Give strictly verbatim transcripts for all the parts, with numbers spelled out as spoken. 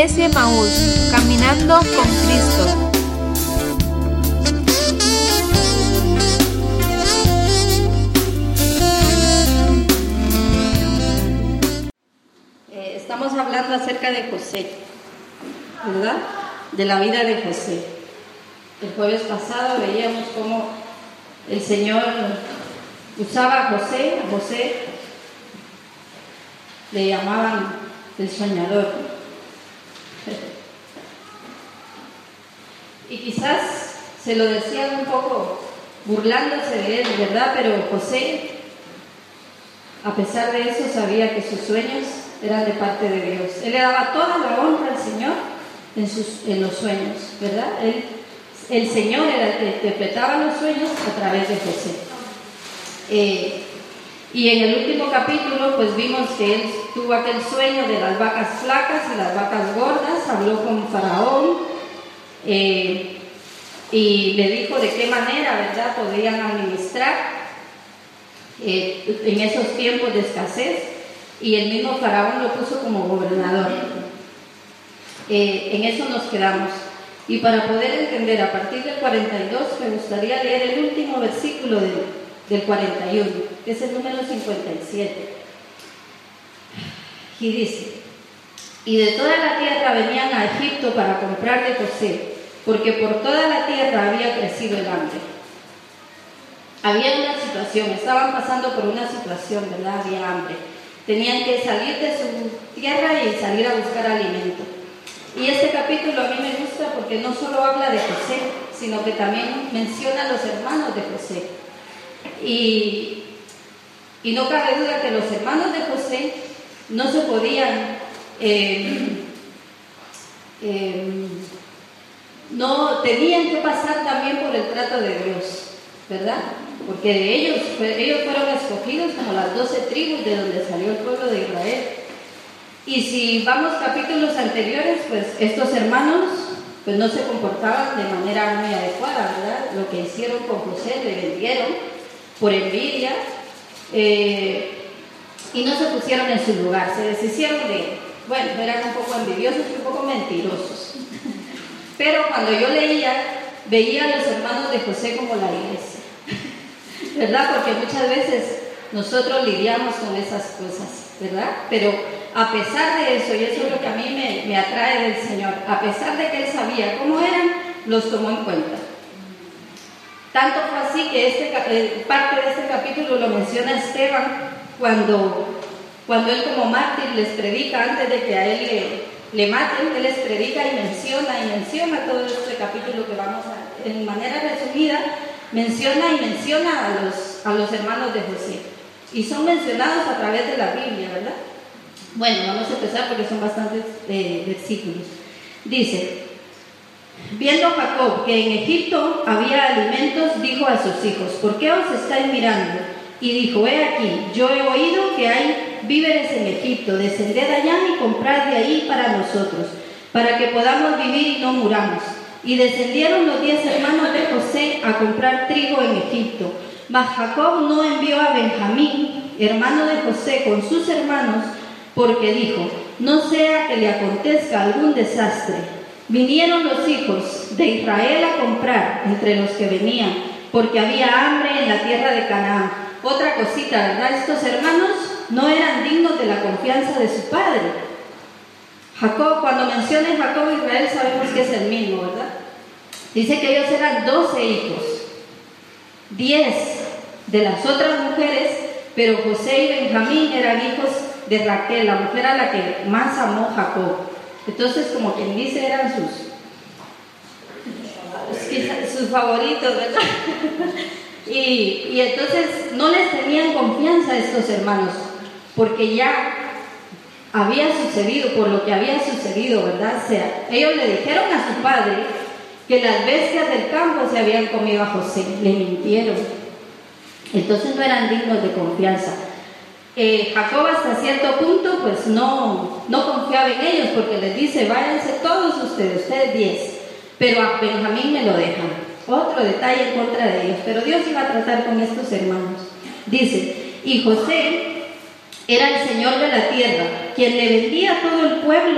Iglesia Emaús, caminando con Cristo. Eh, estamos hablando acerca de José, ¿verdad? De la vida de José. El jueves pasado veíamos cómo el Señor usaba a José, a José le llamaban el soñador. Y quizás se lo decían un poco burlándose de él, ¿verdad? Pero José, a pesar de eso, sabía que sus sueños eran de parte de Dios. Él le daba toda la honra al Señor en, sus, en los sueños, ¿verdad? Él, el Señor era el que interpretaba los sueños a través de José. Eh, y en el último capítulo, pues vimos que él tuvo aquel sueño de las vacas flacas y las vacas gordas, habló con Faraón, eh, y le dijo de qué manera, ¿verdad?, podían administrar eh, en esos tiempos de escasez, y el mismo Faraón lo puso como gobernador. Eh, en eso nos quedamos. Y para poder entender a partir del cuarenta y dos, me gustaría leer el último versículo de, del cuarenta y uno, que es el número cincuenta y siete. Y dice: y de toda la tierra venían a Egipto para comprar de José, porque por toda la tierra había crecido el hambre. Había una situación, estaban pasando por una situación, ¿verdad? Había hambre. Tenían que salir de su tierra y salir a buscar alimento. Y este capítulo a mí me gusta porque no solo habla de José, sino que también menciona a los hermanos de José. Y, y no cabe duda que los hermanos de José no se podían, eh, eh, no tenían que pasar también por el trato de Dios, ¿verdad? Porque de ellos, ellos fueron escogidos como las doce tribus de donde salió el pueblo de Israel. Y si vamos capítulos anteriores, pues estos hermanos pues no se comportaban de manera muy adecuada, ¿verdad? Lo que hicieron con José, le vendieron por envidia, eh, y no se pusieron en su lugar, se deshicieron de él. Bueno, eran un poco envidiosos y un poco mentirosos. Pero cuando yo leía, veía a los hermanos de José como la iglesia, ¿verdad? Porque muchas veces nosotros lidiamos con esas cosas, ¿verdad? Pero a pesar de eso, y eso es lo que a mí me, me atrae del Señor, a pesar de que Él sabía cómo eran, los tomó en cuenta. Tanto fue así que este, eh, parte de este capítulo lo menciona Esteban cuando, cuando él como mártir les predica antes de que a él le, le maten. Él les predica y menciona y menciona todo este capítulo que vamos a, en manera resumida, menciona y menciona a los, a los hermanos de José. Y son mencionados a través de la Biblia, ¿verdad? Bueno, vamos a empezar porque son bastantes eh, versículos. Dice: viendo Jacob que en Egipto había alimentos, dijo a sus hijos: ¿por qué os estáis mirando? Y dijo: he aquí, yo he oído que hay víveres en Egipto, descended allá y comprad de ahí para nosotros, para que podamos vivir y no muramos. Y descendieron los diez hermanos de José a comprar trigo en Egipto. Mas Jacob no envió a Benjamín, hermano de José, con sus hermanos, porque dijo: no sea que le acontezca algún desastre. Vinieron los hijos de Israel a comprar entre los que venían, porque había hambre en la tierra de Canaán. Otra cosita, ¿verdad? Estos hermanos no eran dignos de la confianza de su padre. Jacob, cuando menciona Jacob e Israel, sabemos que es el mismo, ¿verdad? Dice que ellos eran doce hijos, diez de las otras mujeres, pero José y Benjamín eran hijos de Raquel, la mujer a la que más amó Jacob. Entonces, como quien dice, eran sus, sus favoritos, ¿verdad? y, y entonces no les tenían confianza a estos hermanos, porque ya había sucedido, por lo que había sucedido, ¿verdad? O sea, ellos le dijeron a su padre que las bestias del campo se habían comido a José, le mintieron. Entonces no eran dignos de confianza. Eh, Jacob hasta cierto punto pues no, no confiaba en ellos, porque les dice: váyanse todos ustedes, ustedes diez, pero a Benjamín me lo dejan. Otro detalle en contra de ellos, pero Dios iba a tratar con estos hermanos. Dice: y José era el señor de la tierra, quien le vendía a todo el pueblo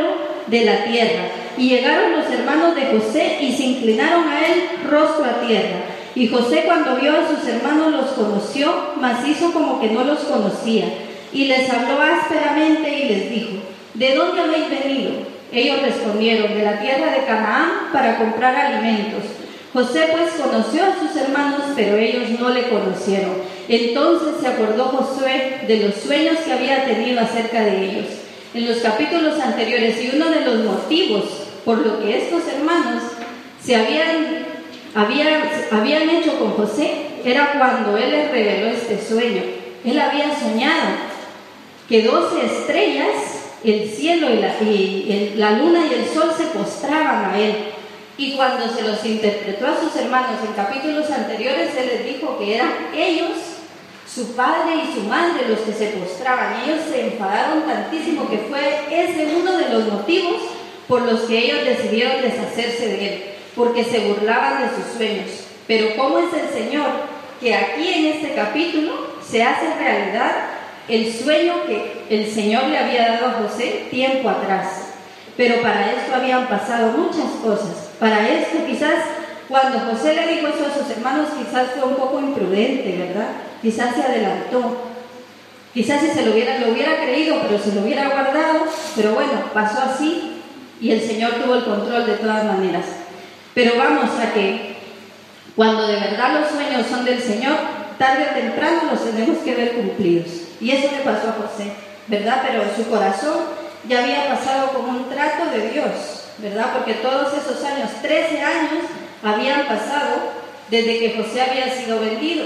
de la tierra. Y llegaron los hermanos de José y se inclinaron a él rostro a tierra. Y José, cuando vio a sus hermanos, los conoció, mas hizo como que no los conocía. Y les habló ásperamente y les dijo: ¿de dónde habéis venido? Ellos respondieron: de la tierra de Canaán, para comprar alimentos. José pues conoció a sus hermanos, pero ellos no le conocieron. Entonces se acordó Josué de los sueños que había tenido acerca de ellos en los capítulos anteriores, y uno de los motivos por lo que estos hermanos se habían, habían, habían hecho con José era cuando él les reveló este sueño. Él había soñado que doce estrellas, el cielo y la, y el, la luna y el sol se postraban a él. Y cuando se los interpretó a sus hermanos en capítulos anteriores, él les dijo que eran ellos, su padre y su madre, los que se postraban. Y ellos se enfadaron tantísimo que fue ese uno de los motivos por los que ellos decidieron deshacerse de él, porque se burlaban de sus sueños. Pero ¿cómo es el Señor que aquí en este capítulo se hace realidad el sueño que el Señor le había dado a José tiempo atrás? Pero para esto habían pasado muchas cosas. Para esto quizás cuando José le dijo eso a sus hermanos, quizás fue un poco imprudente, ¿verdad? Quizás se adelantó. Quizás si se lo hubiera, lo hubiera creído, pero se lo hubiera guardado. Pero bueno, pasó así y el Señor tuvo el control de todas maneras. Pero vamos a que cuando de verdad los sueños son del Señor, tarde o temprano los tenemos que ver cumplidos. Y eso le pasó a José, ¿verdad? Pero en su corazón ya había pasado como un trato de Dios, ¿verdad? Porque todos esos años, trece años, habían pasado desde que José había sido vendido.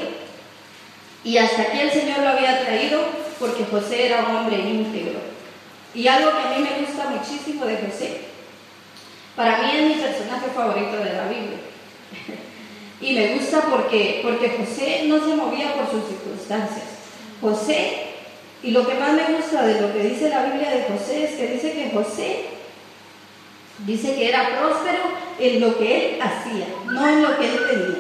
Y hasta aquí el Señor lo había traído porque José era un hombre íntegro. Y algo que a mí me gusta muchísimo de José, para mí es mi personaje favorito de la Biblia. Y me gusta porque, porque José no se movía por sus circunstancias. José, y lo que más me gusta de lo que dice la Biblia de José es que dice que José dice que era próspero en lo que él hacía, no en lo que él tenía.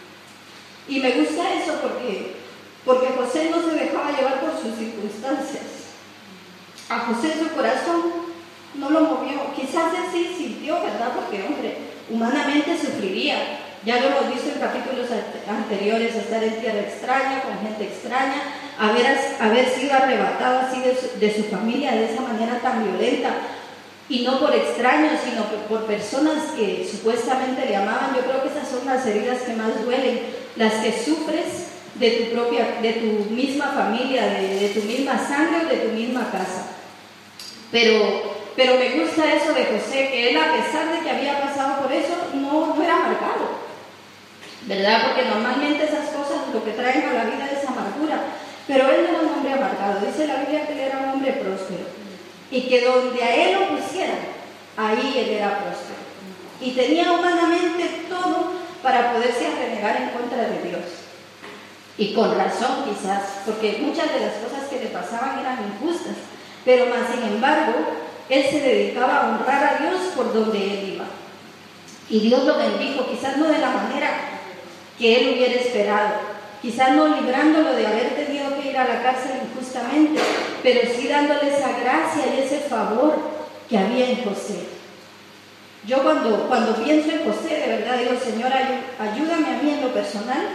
Y me gusta eso porque, porque José no se dejaba llevar por sus circunstancias. A José su corazón no lo movió. Quizás él sí sintió, ¿verdad? Porque, hombre, humanamente sufriría. Ya lo hemos visto en capítulos anteriores, estar en tierra extraña, con gente extraña, haber, haber sido arrebatado así de su, de su familia de esa manera tan violenta. Y no por extraños, sino por personas que supuestamente le amaban. Yo creo que esas son las heridas que más duelen, las que sufres de tu propia, de tu misma familia, de, de tu misma sangre o de tu misma casa. Pero, pero me gusta eso de José, que él, a pesar de que había pasado por eso, no, no era amargado, ¿verdad? Porque normalmente esas cosas lo que traen a la vida es amargura. Pero él no era un hombre amargado. Dice la Biblia que él era un hombre próspero. Y que donde a él lo pusieran, ahí él era próspero. Y tenía humanamente todo para poderse renegar en contra de Dios. Y con razón quizás, porque muchas de las cosas que le pasaban eran injustas. Pero más sin embargo, él se dedicaba a honrar a Dios por donde él iba. Y Dios lo bendijo, quizás no de la manera que él hubiera esperado. Quizás no librándolo de haber tenido que ir a la cárcel injustamente, pero sí dándole esa gracia y ese favor que había en José. Yo cuando, cuando pienso en José, de verdad digo: Señor, ayúdame a mí en lo personal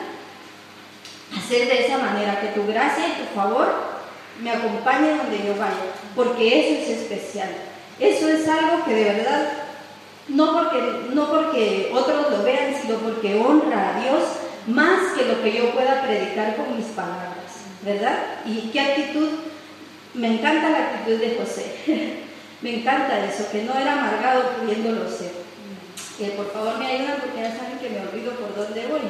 a ser de esa manera, que tu gracia y tu favor me acompañe donde yo vaya, porque eso es especial. Eso es algo que de verdad, no porque, no porque otros lo vean, sino porque honra a Dios más que lo que yo pueda predicar con mis palabras, ¿verdad? Y qué actitud, me encanta la actitud de José. Me encanta eso, que no era amargado pudiéndolo ser. Eh, por favor me ayudan porque ya saben que me olvido por dónde voy.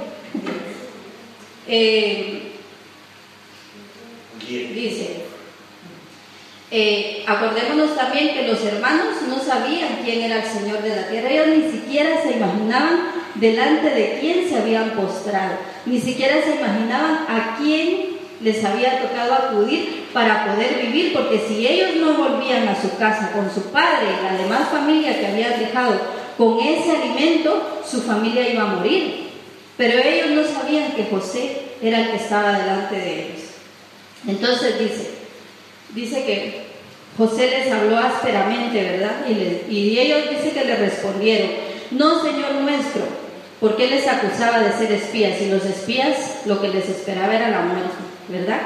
eh, dice, eh, acordémonos también que los hermanos no sabían quién era el Señor de la tierra. Ellos ni siquiera se imaginaban delante de quién se habían postrado, ni siquiera se imaginaban a quién les había tocado acudir para poder vivir, porque si ellos no volvían a su casa con su padre y la demás familia que habían dejado con ese alimento, su familia iba a morir. Pero ellos no sabían que José era el que estaba delante de ellos. Entonces dice, dice que José les habló ásperamente, ¿verdad? Y, les, y ellos dicen que le respondieron: no, Señor nuestro, porque él les acusaba de ser espías, y los espías lo que les esperaba era la muerte, ¿verdad?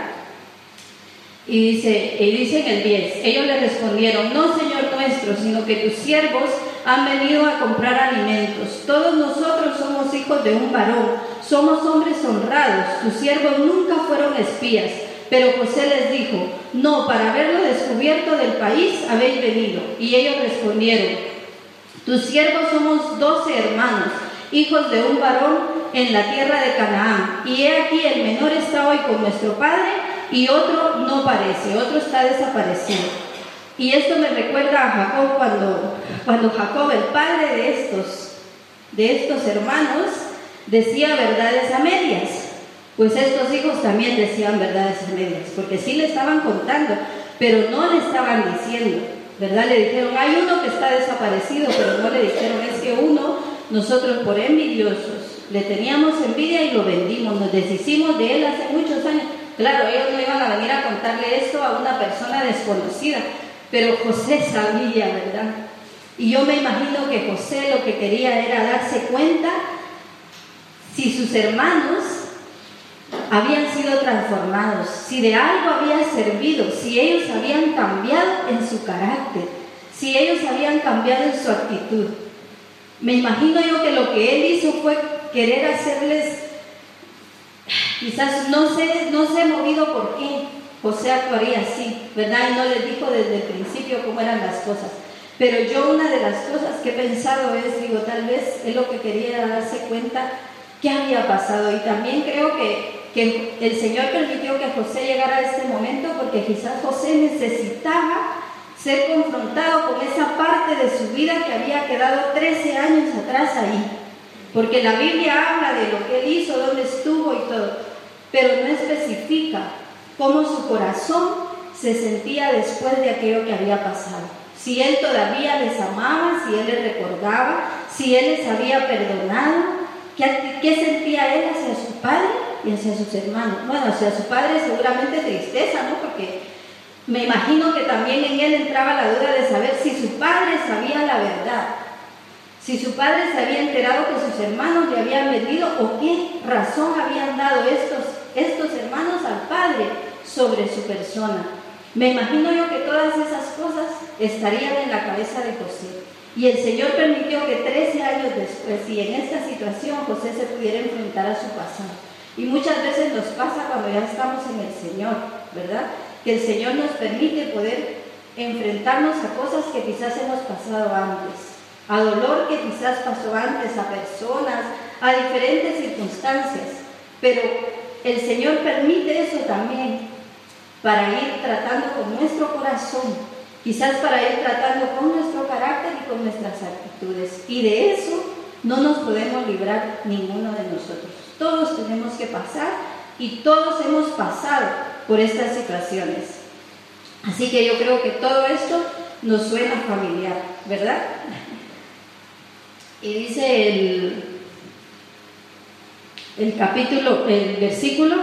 Y dice, y dice en el diez, ellos le respondieron: no, Señor nuestro, sino que tus siervos han venido a comprar alimentos. Todos nosotros somos hijos de un varón, somos hombres honrados, tus siervos nunca fueron espías. Pero José les dijo: no, para haberlo descubierto del país habéis venido. Y ellos respondieron: tus siervos somos doce hermanos, hijos de un varón en la tierra de Canaán. Y he aquí, el menor está hoy con nuestro padre, y otro no parece, otro está desaparecido. Y esto me recuerda a Jacob cuando, cuando Jacob, el padre de estos, de estos hermanos, decía verdades a medias. Pues estos hijos también decían verdades a medias, porque sí le estaban contando, pero no le estaban diciendo, ¿verdad? Le dijeron: hay uno que está desaparecido, pero no le dijeron: es que uno, nosotros por envidiosos, le teníamos envidia y lo vendimos, nos deshicimos de él hace muchos años. Claro, ellos no iban a venir a contarle esto a una persona desconocida, pero José sabía, ¿verdad? Y yo me imagino que José lo que quería era darse cuenta si sus hermanos habían sido transformados, si de algo había servido, si ellos habían cambiado en su carácter, si ellos habían cambiado en su actitud. Me imagino yo que lo que él hizo fue querer hacerles, quizás no sé, no sé movido por qué José actuaría así, ¿verdad? Y no les dijo desde el principio cómo eran las cosas. Pero yo, una de las cosas que he pensado es, digo, tal vez él lo que quería era darse cuenta qué había pasado. Y también creo que, que el Señor permitió que José llegara a este momento porque quizás José necesitaba ser confrontado con esa parte de su vida que había quedado trece años atrás ahí. Porque la Biblia habla de lo que él hizo, dónde estuvo y todo, pero no especifica cómo su corazón se sentía después de aquello que había pasado. Si él todavía les amaba, si él les recordaba, si él les había perdonado, ¿qué, qué sentía él hacia su padre y hacia sus hermanos? Bueno, hacia su padre seguramente tristeza, ¿no? Porque me imagino que también en él entraba la duda de saber si su padre sabía la verdad, si su padre se había enterado que sus hermanos le habían vendido, o qué razón habían dado estos, estos hermanos al padre sobre su persona. Me imagino yo que todas esas cosas estarían en la cabeza de José. Y el Señor permitió que trece años después, y en esta situación, José se pudiera enfrentar a su pasado. Y muchas veces nos pasa cuando ya estamos en el Señor, ¿verdad? Que el Señor nos permite poder enfrentarnos a cosas que quizás hemos pasado antes, a dolor que quizás pasó antes, a personas, a diferentes circunstancias. Pero el Señor permite eso también para ir tratando con nuestro corazón, quizás para ir tratando con nuestro carácter y con nuestras actitudes. Y de eso no nos podemos librar ninguno de nosotros. Todos tenemos que pasar y todos hemos pasado por estas situaciones. Así que yo creo que todo esto nos suena familiar, ¿verdad? Y dice el, el capítulo, el versículo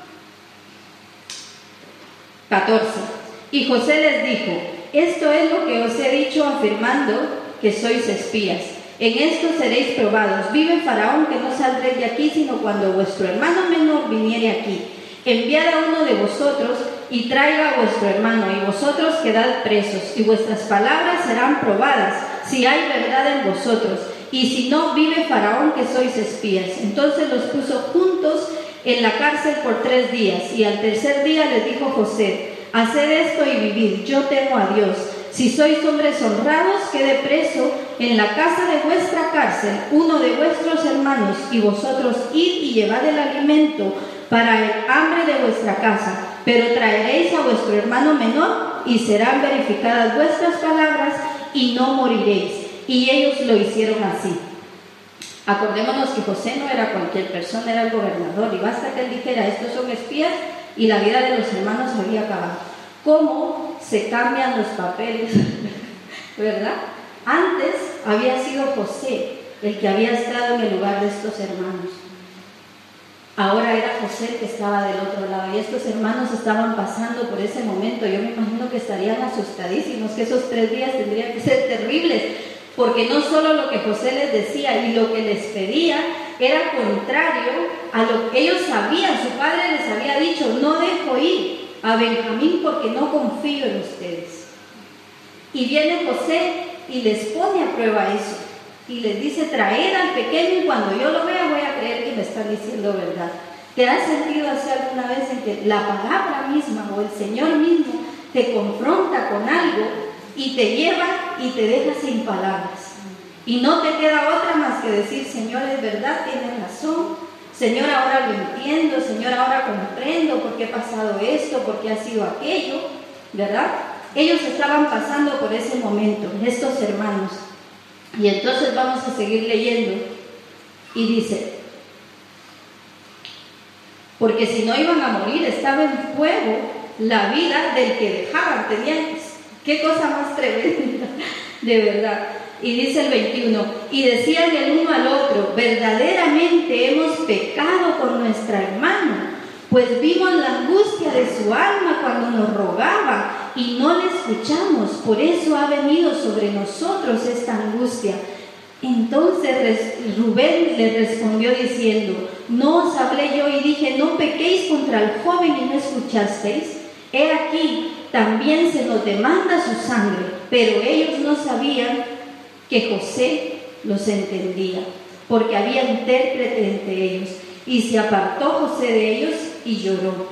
catorce. Y José les dijo: esto es lo que os he dicho afirmando que sois espías. En esto seréis probados. Vive Faraón que no saldréis de aquí, sino cuando vuestro hermano menor viniere aquí. Enviad a uno de vosotros y traiga a vuestro hermano, y vosotros quedad presos, y vuestras palabras serán probadas, si hay verdad en vosotros. Y si no, vive Faraón que sois espías. Entonces los puso juntos en la cárcel por tres días, y al tercer día les dijo José: haced esto y vivid, yo temo a Dios. Si sois hombres honrados, quede preso en la casa de vuestra cárcel uno de vuestros hermanos, y vosotros id y llevad el alimento para el hambre de vuestra casa, pero traeréis a vuestro hermano menor, y serán verificadas vuestras palabras, y no moriréis. Y ellos lo hicieron así. Acordémonos que José no era cualquier persona, era el gobernador, y basta que él dijera: estos son espías, y la vida de los hermanos había acabado. ¿Cómo se cambian los papeles? ¿Verdad? Antes había sido José el que había estado en el lugar de estos hermanos. Ahora era José el que estaba del otro lado y estos hermanos estaban pasando por ese momento. Yo me imagino que estarían asustadísimos, que esos tres días tendrían que ser terribles, porque no solo lo que José les decía y lo que les pedía era contrario a lo que ellos sabían. Su padre les había dicho: no dejo ir a Benjamín porque no confío en ustedes. Y viene José y les pone a prueba eso y les dice: traed al pequeño y cuando yo lo vea voy a creer que me están diciendo verdad. ¿Te has sentido así alguna vez en que la palabra misma o el Señor mismo te confronta con algo y te lleva y te deja sin palabras? Y no te queda otra más que decir: Señor, es verdad, tienes razón. Señor, ahora lo entiendo. Señor, ahora comprendo por qué ha pasado esto, por qué ha sido aquello, ¿verdad? Ellos estaban pasando por ese momento, estos hermanos. Y entonces vamos a seguir leyendo. Y dice: porque si no iban a morir, estaba en juego la vida del que dejaban. Tenían, qué cosa más tremenda, de verdad. Y dice el veintiuno: y decían el uno al otro: verdaderamente hemos pecado con nuestra hermana, pues vimos la angustia de su alma cuando nos rogaba y no le escuchamos, por eso ha venido sobre nosotros esta angustia. Entonces Rubén le respondió diciendo: no os hablé yo y dije: no pequéis contra el joven y no escuchasteis. He aquí, también se nos demanda su sangre. Pero ellos no sabían que José los entendía, porque había intérprete entre ellos. Y se apartó José de ellos y lloró.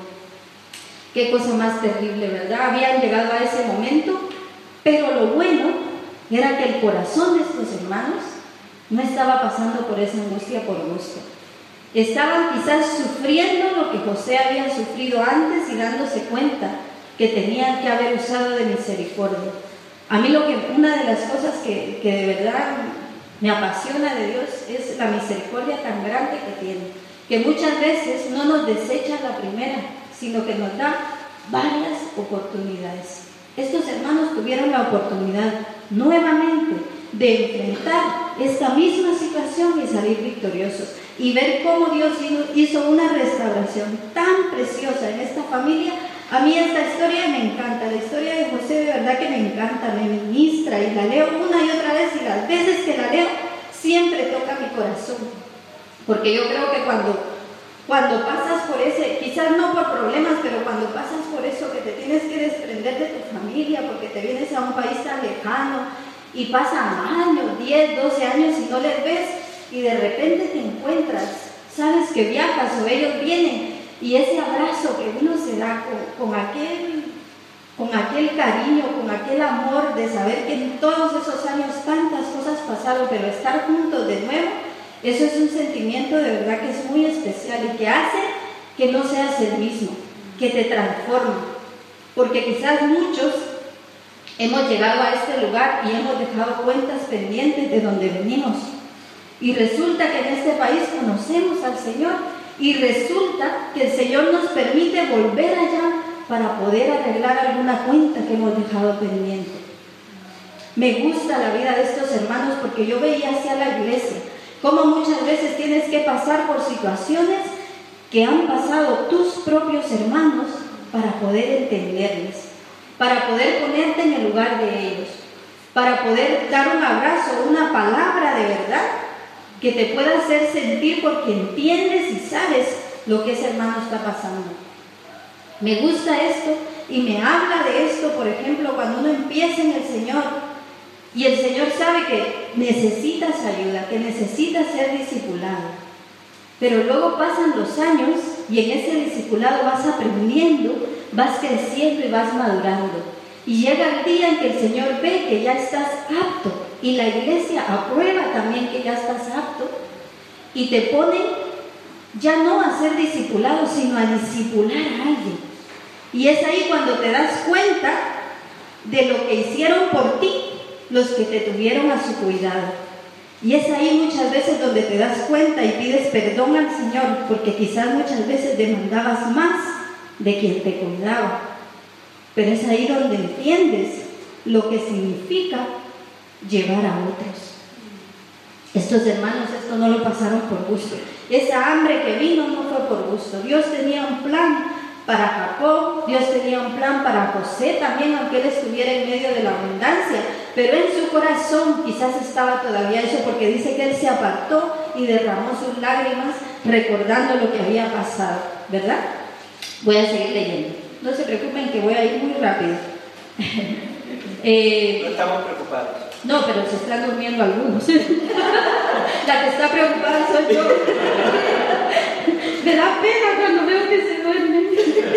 Qué cosa más terrible, ¿verdad? Habían llegado a ese momento, pero lo bueno era que el corazón de estos hermanos no estaba pasando por esa angustia por gusto. Estaban quizás sufriendo lo que José había sufrido antes y dándose cuenta que tenían que haber usado de misericordia. A mí lo que, una de las cosas que, que de verdad me apasiona de Dios es la misericordia tan grande que tiene, que muchas veces no nos desecha la primera, sino que nos da varias oportunidades. Estos hermanos tuvieron la oportunidad nuevamente de enfrentar esta misma situación y salir victoriosos y ver cómo Dios hizo una restauración tan preciosa en esta familia. A mí esta historia me encanta, la historia de José de verdad que me encanta, me ministra y la leo una y otra vez y las veces que la leo siempre toca mi corazón, porque yo creo que cuando, cuando pasas por ese, quizás no por problemas, pero cuando pasas por eso que te tienes que desprender de tu familia porque te vienes a un país tan lejano y pasan años, diez, doce años y no les ves y de repente te encuentras, sabes que viajas o ellos vienen y ese abrazo que uno se da con, con, aquel, con aquel cariño, con aquel amor de saber que en todos esos años tantas cosas pasaron, pero estar juntos de nuevo, eso es un sentimiento de verdad que es muy especial y que hace que no seas el mismo, que te transforma. Porque quizás muchos hemos llegado a este lugar y hemos dejado cuentas pendientes de donde venimos. Y resulta que en este país conocemos al Señor. Y resulta que el Señor nos permite volver allá para poder arreglar alguna cuenta que hemos dejado pendiente. Me gusta la vida de estos hermanos porque yo veía hacia la iglesia cómo muchas veces tienes que pasar por situaciones que han pasado tus propios hermanos para poder entenderles, para poder ponerte en el lugar de ellos, para poder dar un abrazo, una palabra de verdad que te pueda hacer sentir porque entiendes y sabes lo que ese hermano está pasando. Me gusta esto y me habla de esto, por ejemplo, cuando uno empieza en el Señor y el Señor sabe que necesitas ayuda, que necesitas ser discipulado. Pero luego pasan los años y en ese discipulado vas aprendiendo, vas creciendo y vas madurando. Y llega el día en que el Señor ve que ya estás apto y la iglesia aprueba también que ya estás apto y te pone ya no a ser discipulado, sino a discipular a alguien. Y es ahí cuando te das cuenta de lo que hicieron por ti los que te tuvieron a su cuidado. Y es ahí muchas veces donde te das cuenta y pides perdón al Señor, porque quizás muchas veces demandabas más de quien te cuidaba. Pero es ahí donde entiendes lo que significa llevar a otros. Estos hermanos esto no lo pasaron por gusto. Esa hambre que vino no fue por gusto. Dios tenía un plan para Jacob, Dios tenía un plan para José también, aunque él estuviera en medio de la abundancia, pero en su corazón quizás estaba todavía eso, porque dice que él se apartó y derramó sus lágrimas recordando lo que había pasado, ¿verdad? Voy a seguir leyendo, no se preocupen que voy a ir muy rápido. eh, no estamos preocupados. No, pero se están durmiendo algunos. La que está preocupada soy yo. Me da pena cuando veo que se duermen.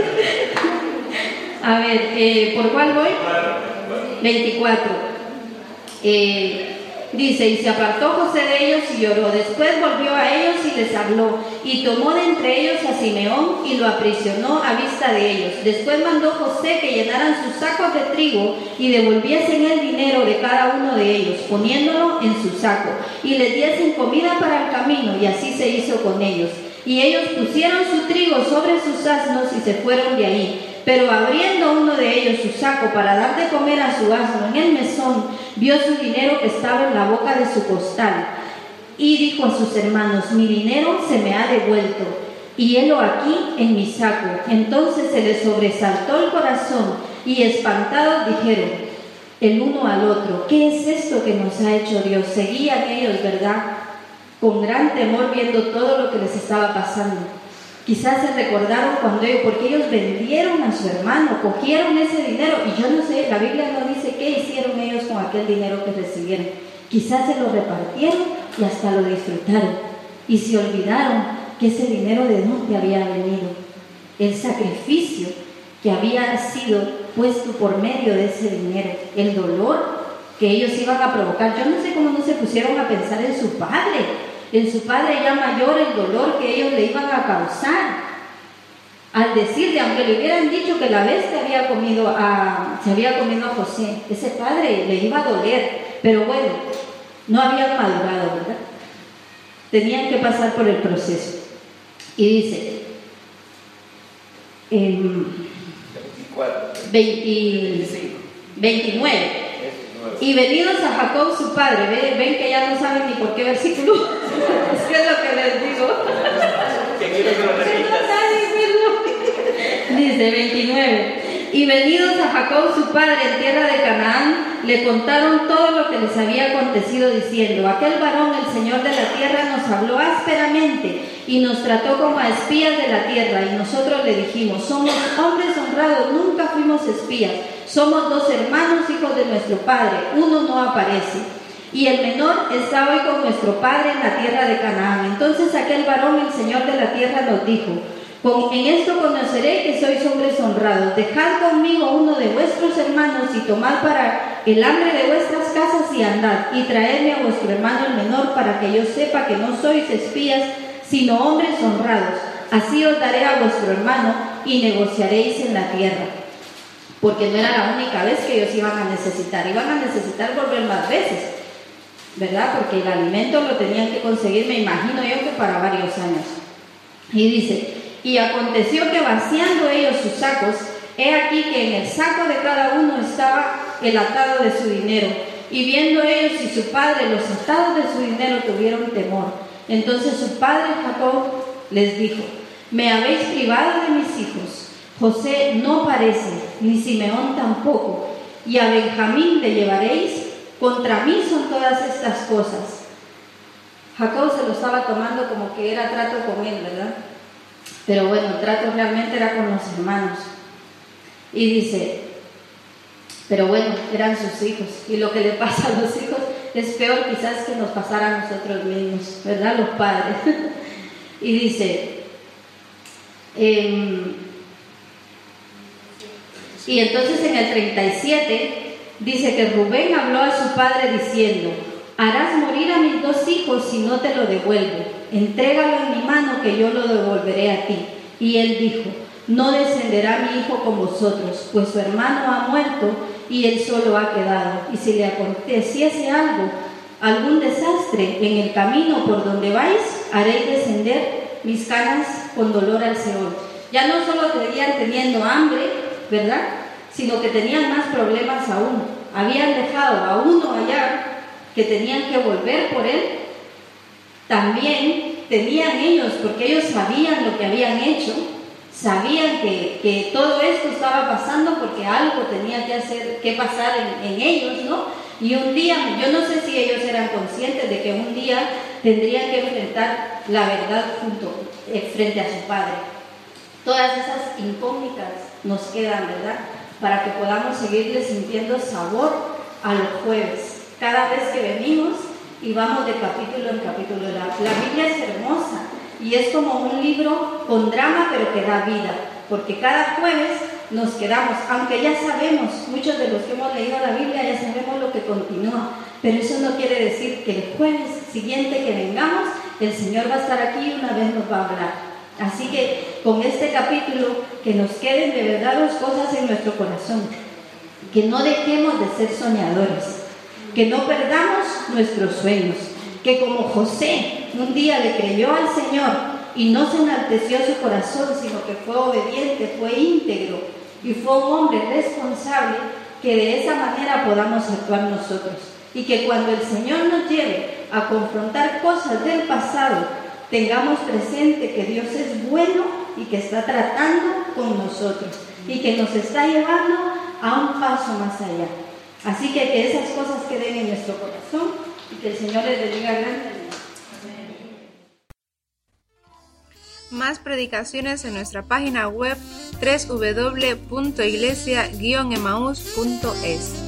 A ver, eh, ¿por cuál voy? veinticuatro. Eh, dice, y se apartó José de ellos y lloró. Después volvió a ellos y les habló. Y tomó de entre ellos a Simeón y lo aprisionó a vista de ellos. Después mandó José que llenaran sus sacos de trigo y devolviesen el dinero de cada uno de ellos, poniéndolo en su saco. Y les diesen comida para el camino, y así se hizo con ellos. Y ellos pusieron su trigo sobre sus asnos y se fueron de ahí. Pero abriendo uno de ellos su saco para dar de comer a su asno en el mesón, vio su dinero que estaba en la boca de su costal. Y dijo a sus hermanos, mi dinero se me ha devuelto, y helo aquí en mi saco. Entonces se les sobresaltó el corazón, y espantados dijeron el uno al otro, ¿qué es esto que nos ha hecho Dios? Seguían ellos, ¿verdad?, con gran temor, viendo todo lo que les estaba pasando. Quizás se recordaron cuando ellos, porque ellos vendieron a su hermano, cogieron ese dinero, y yo no sé, la Biblia no dice qué hicieron ellos con aquel dinero que recibieron. Quizás se lo repartieron y hasta lo disfrutaron, y se olvidaron que ese dinero de dónde había venido, el sacrificio que había sido puesto por medio de ese dinero, el dolor que ellos iban a provocar. Yo no sé cómo no se pusieron a pensar en su padre, en su padre ya mayor, el dolor que ellos le iban a causar. Al decirle, aunque le hubieran dicho que la bestia había comido a, se había comido a José, ese padre le iba a doler, pero bueno, no habían madurado, ¿verdad? Tenían que pasar por el proceso. Y dice, eh, veintinueve. Y venidos a Jacob su padre, ¿ven, ven que ya no saben ni por qué versículo? Es que es lo que les digo. Que quiero que lo repitas. Dice veintinueve. Y venidos a Jacob su padre en tierra de Canaán, le contaron todo lo que les había acontecido, diciendo, aquel varón, el Señor de la tierra, nos habló ásperamente y nos trató como a espías de la tierra. Y nosotros le dijimos, somos hombres honrados, nunca fuimos espías. Somos dos hermanos, hijos de nuestro padre, uno no aparece, y el menor está hoy con nuestro padre en la tierra de Canaán. Entonces aquel varón, el Señor de la tierra, nos dijo, con, en esto conoceré que sois hombres honrados. Dejad conmigo uno de vuestros hermanos y tomad para el hambre de vuestras casas y andad, y traedme a vuestro hermano el menor, para que yo sepa que no sois espías, sino hombres honrados. Así os daré a vuestro hermano y negociaréis en la tierra. Porque no era la única vez que ellos iban a necesitar, iban a necesitar volver más veces, ¿verdad? Porque el alimento lo tenían que conseguir, me imagino yo, que para varios años. Y dice, y aconteció que vaciando ellos sus sacos, he aquí que en el saco de cada uno estaba el atado de su dinero. Y viendo ellos y su padre los atados de su dinero, tuvieron temor. Entonces su padre Jacob les dijo, me habéis privado de mis hijos. José no parece, ni Simeón tampoco, y a Benjamín le llevaréis. Contra mí son todas estas cosas. Jacob se lo estaba tomando como que era trato con él, ¿verdad? Pero bueno, el trato realmente era con los hermanos. Y dice, pero bueno, eran sus hijos, y lo que le pasa a los hijos es peor quizás que nos pasara a nosotros mismos, ¿verdad? Los padres. Y dice, eh, y entonces en el treinta y siete dice que Rubén habló a su padre diciendo, harás morir a mis dos hijos si no te lo devuelvo. Entrégalo en mi mano que yo lo devolveré a ti. Y él dijo, no descenderá mi hijo con vosotros, pues su hermano ha muerto y él solo ha quedado. Y si le aconteciese algo, algún desastre en el camino por donde vais, haréis descender mis canas con dolor al Seol. Ya no solo seguían teniendo hambre, ¿verdad?, sino que tenían más problemas aún. Habían dejado a uno allá que tenían que volver por él, también tenían ellos, porque ellos sabían lo que habían hecho, sabían que, que todo esto estaba pasando porque algo tenía que hacer, que pasar en, en ellos, ¿no? Y un día, yo no sé si ellos eran conscientes de que un día tendrían que enfrentar la verdad junto, eh, frente a su Padre. Todas esas incógnitas nos quedan, ¿verdad? Para que podamos seguirle sintiendo sabor a los jueves, cada vez que venimos y vamos de capítulo en capítulo. La, la Biblia es hermosa y es como un libro con drama, pero que da vida, porque cada jueves nos quedamos, aunque ya sabemos, muchos de los que hemos leído la Biblia ya sabemos lo que continúa, pero eso no quiere decir que el jueves siguiente que vengamos, el Señor va a estar aquí y una vez nos va a hablar. Así que con este capítulo, que nos queden de verdad dos cosas en nuestro corazón, que no dejemos de ser soñadores, que no perdamos nuestros sueños, que como José un día le creyó al Señor y no se enalteció su corazón, sino que fue obediente, fue íntegro y fue un hombre responsable, que de esa manera podamos actuar nosotros. Y que cuando el Señor nos lleve a confrontar cosas del pasado, tengamos presente que Dios es bueno y que está tratando con nosotros y que nos está llevando a un paso más allá. Así que que esas cosas queden en nuestro corazón y que el Señor les bendiga grandemente. Más predicaciones en nuestra página web doble u doble u doble u punto iglesia guion emaús punto es.